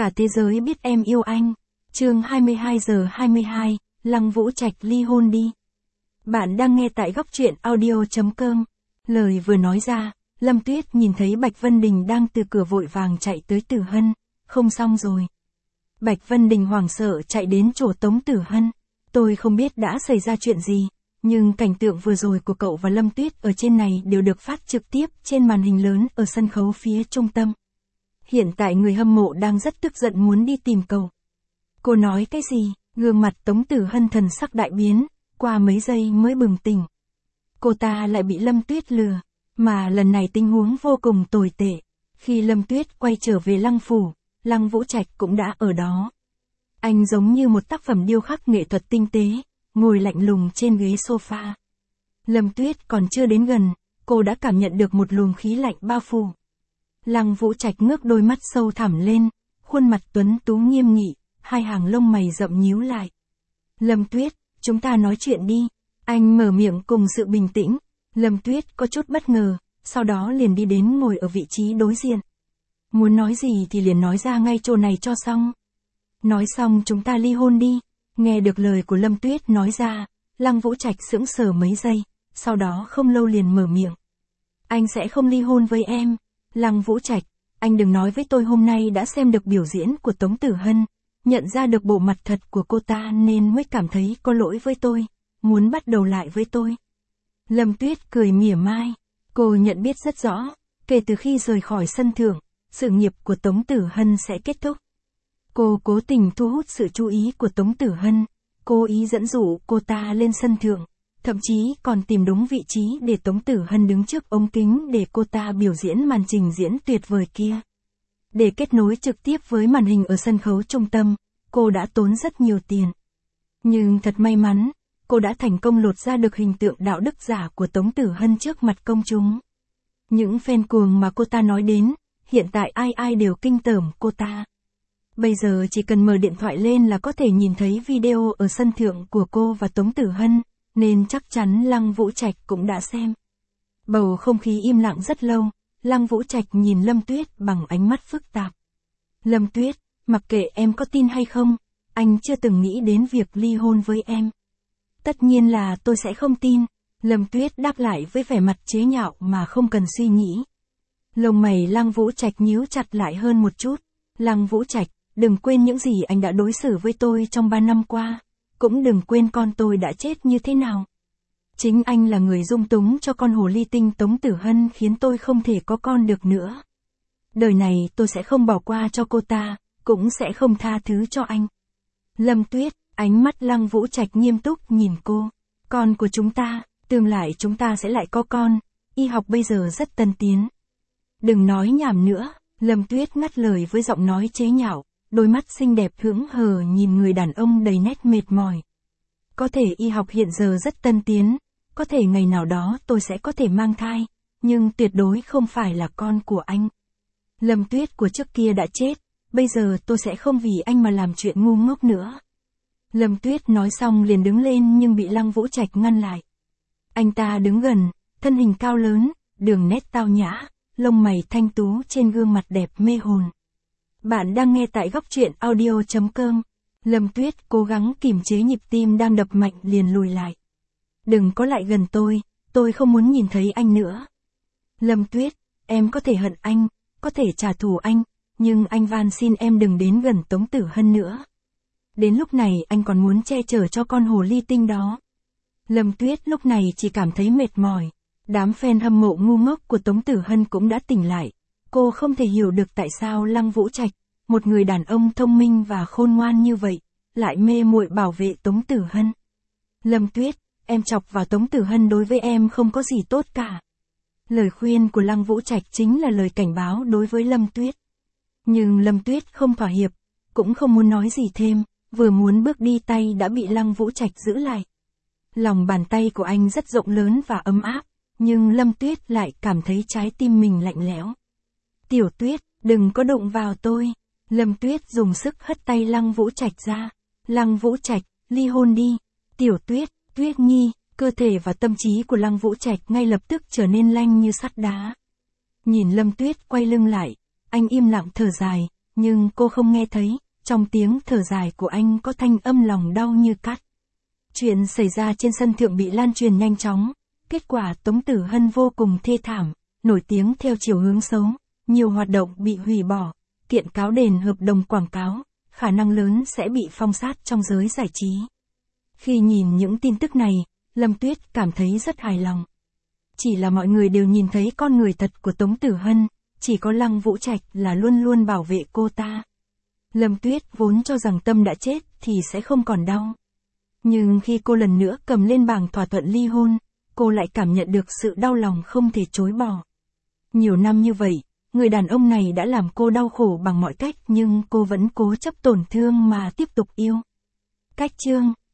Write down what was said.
Cả thế giới biết em yêu anh. Chương 22:22, Lăng Vũ Trạch ly hôn đi. Bạn đang nghe tại góc truyện audio.com. Lời vừa nói ra, Lâm Tuyết nhìn thấy Bạch Vân Đình đang từ cửa vội vàng chạy tới Tử Hân. Không xong rồi. Bạch Vân Đình hoảng sợ chạy đến chỗ Tống Tử Hân. Tôi không biết đã xảy ra chuyện gì, nhưng cảnh tượng vừa rồi của cậu và Lâm Tuyết ở trên này đều được phát trực tiếp trên màn hình lớn ở sân khấu phía trung tâm. Hiện tại người hâm mộ đang rất tức giận muốn đi tìm cậu. Cô nói cái gì? Gương mặt Tống Tử Hân thần sắc đại biến, qua mấy giây mới bừng tỉnh. Cô ta lại bị Lâm Tuyết lừa, mà lần này tình huống vô cùng tồi tệ. Khi Lâm Tuyết quay trở về Lăng phủ, Lăng Vũ Trạch cũng đã ở đó. Anh giống như một tác phẩm điêu khắc nghệ thuật tinh tế, ngồi lạnh lùng trên ghế sofa. Lâm Tuyết còn chưa đến gần, cô đã cảm nhận được một luồng khí lạnh bao phủ. Lăng Vũ Trạch ngước đôi mắt sâu thẳm lên, khuôn mặt tuấn tú nghiêm nghị, hai hàng lông mày rậm nhíu lại. Lâm Tuyết, chúng ta nói chuyện đi. Anh mở miệng cùng sự bình tĩnh. Lâm Tuyết có chút bất ngờ, sau đó liền đi đến ngồi ở vị trí đối diện. Muốn nói gì thì liền nói ra ngay chỗ này cho xong. Nói xong chúng ta ly hôn đi. Nghe được lời của Lâm Tuyết nói ra, Lăng Vũ Trạch sững sờ mấy giây, sau đó không lâu liền mở miệng. Anh sẽ không ly hôn với em. Lăng Vũ Trạch, anh đừng nói với tôi hôm nay đã xem được biểu diễn của Tống Tử Hân, nhận ra được bộ mặt thật của cô ta nên mới cảm thấy có lỗi với tôi, muốn bắt đầu lại với tôi. Lâm Tuyết cười mỉa mai, cô nhận biết rất rõ, kể từ khi rời khỏi sân thượng, sự nghiệp của Tống Tử Hân sẽ kết thúc. Cô cố tình thu hút sự chú ý của Tống Tử Hân, cố ý dẫn dụ cô ta lên sân thượng, thậm chí còn tìm đúng vị trí để Tống Tử Hân đứng trước ống kính để cô ta biểu diễn màn trình diễn tuyệt vời kia. Để kết nối trực tiếp với màn hình ở sân khấu trung tâm, cô đã tốn rất nhiều tiền. Nhưng thật may mắn, cô đã thành công lột ra được hình tượng đạo đức giả của Tống Tử Hân trước mặt công chúng. Những fan cuồng mà cô ta nói đến, hiện tại ai ai đều kinh tởm cô ta. Bây giờ chỉ cần mở điện thoại lên là có thể nhìn thấy video ở sân thượng của cô và Tống Tử Hân, nên chắc chắn Lăng Vũ Trạch cũng đã xem. Bầu không khí im lặng rất lâu, Lăng Vũ Trạch nhìn Lâm Tuyết bằng ánh mắt phức tạp. Lâm Tuyết, mặc kệ em có tin hay không, anh chưa từng nghĩ đến việc ly hôn với em. Tất nhiên là tôi sẽ không tin, Lâm Tuyết đáp lại với vẻ mặt chế nhạo mà không cần suy nghĩ. Lông mày Lăng Vũ Trạch nhíu chặt lại hơn một chút. Lăng Vũ Trạch, đừng quên những gì anh đã đối xử với tôi trong 3 năm qua. Cũng đừng quên con tôi đã chết như thế nào. Chính anh là người dung túng cho con hồ ly tinh Tống Tử Hân khiến tôi không thể có con được nữa. Đời này tôi sẽ không bỏ qua cho cô ta, cũng sẽ không tha thứ cho anh. Lâm Tuyết, ánh mắt Lăng Vũ Trạch nghiêm túc nhìn cô. Con của chúng ta, tương lai chúng ta sẽ lại có con, y học bây giờ rất tân tiến. Đừng nói nhảm nữa, Lâm Tuyết ngắt lời với giọng nói chế nhạo, đôi mắt xinh đẹp hững hờ nhìn người đàn ông đầy nét mệt mỏi. Có thể y học hiện giờ rất tân tiến, có thể ngày nào đó tôi sẽ có thể mang thai, nhưng tuyệt đối không phải là con của anh. Lâm Tuyết của trước kia đã chết, bây giờ tôi sẽ không vì anh mà làm chuyện ngu ngốc nữa. Lâm Tuyết nói xong liền đứng lên nhưng bị Lăng Vũ Trạch ngăn lại. Anh ta đứng gần, thân hình cao lớn, đường nét tao nhã, lông mày thanh tú trên gương mặt đẹp mê hồn. Bạn đang nghe tại góc truyện audio.com. Lâm Tuyết cố gắng kiềm chế nhịp tim đang đập mạnh liền lùi lại. Đừng có lại gần tôi không muốn nhìn thấy anh nữa. Lâm Tuyết, em có thể hận anh, có thể trả thù anh, nhưng anh van xin em đừng đến gần Tống Tử Hân nữa. Đến lúc này anh còn muốn che chở cho con hồ ly tinh đó. Lâm Tuyết lúc này chỉ cảm thấy mệt mỏi. Đám fan hâm mộ ngu ngốc của Tống Tử Hân cũng đã tỉnh lại. Cô không thể hiểu được tại sao Lăng Vũ Trạch, một người đàn ông thông minh và khôn ngoan như vậy, lại mê muội bảo vệ Tống Tử Hân. Lâm Tuyết, em chọc vào Tống Tử Hân đối với em không có gì tốt cả. Lời khuyên của Lăng Vũ Trạch chính là lời cảnh báo đối với Lâm Tuyết. Nhưng Lâm Tuyết không thỏa hiệp, cũng không muốn nói gì thêm, vừa muốn bước đi tay đã bị Lăng Vũ Trạch giữ lại. Lòng bàn tay của anh rất rộng lớn và ấm áp, nhưng Lâm Tuyết lại cảm thấy trái tim mình lạnh lẽo. Tiểu Tuyết, đừng có đụng vào tôi. Lâm Tuyết dùng sức hất tay Lăng Vũ Trạch ra. Lăng Vũ Trạch, ly hôn đi. Tiểu Tuyết, Tuyết Nhi, cơ thể và tâm trí của Lăng Vũ Trạch ngay lập tức trở nên lanh như sắt đá. Nhìn Lâm Tuyết quay lưng lại, anh im lặng thở dài, Nhưng cô không nghe thấy, trong tiếng thở dài của anh có thanh âm lòng đau như cắt. Chuyện xảy ra trên sân thượng bị lan truyền nhanh chóng, kết quả Tống Tử Hân vô cùng thê thảm, nổi tiếng theo chiều hướng xấu, nhiều hoạt động bị hủy bỏ, kiện cáo đền hợp đồng quảng cáo, khả năng lớn sẽ bị phong sát trong giới giải trí. Khi nhìn những tin tức này, Lâm Tuyết cảm thấy rất hài lòng. Chỉ là mọi người đều nhìn thấy con người thật của Tống Tử Hân, chỉ có Lăng Vũ Trạch là luôn luôn bảo vệ cô ta. Lâm Tuyết vốn cho rằng Tâm đã chết thì sẽ không còn đau. Nhưng khi cô lần nữa cầm lên bảng thỏa thuận ly hôn, cô lại cảm nhận được sự đau lòng không thể chối bỏ. Nhiều năm như vậy, người đàn ông này đã làm cô đau khổ bằng mọi cách nhưng cô vẫn cố chấp tổn thương mà tiếp tục yêu. Cách chương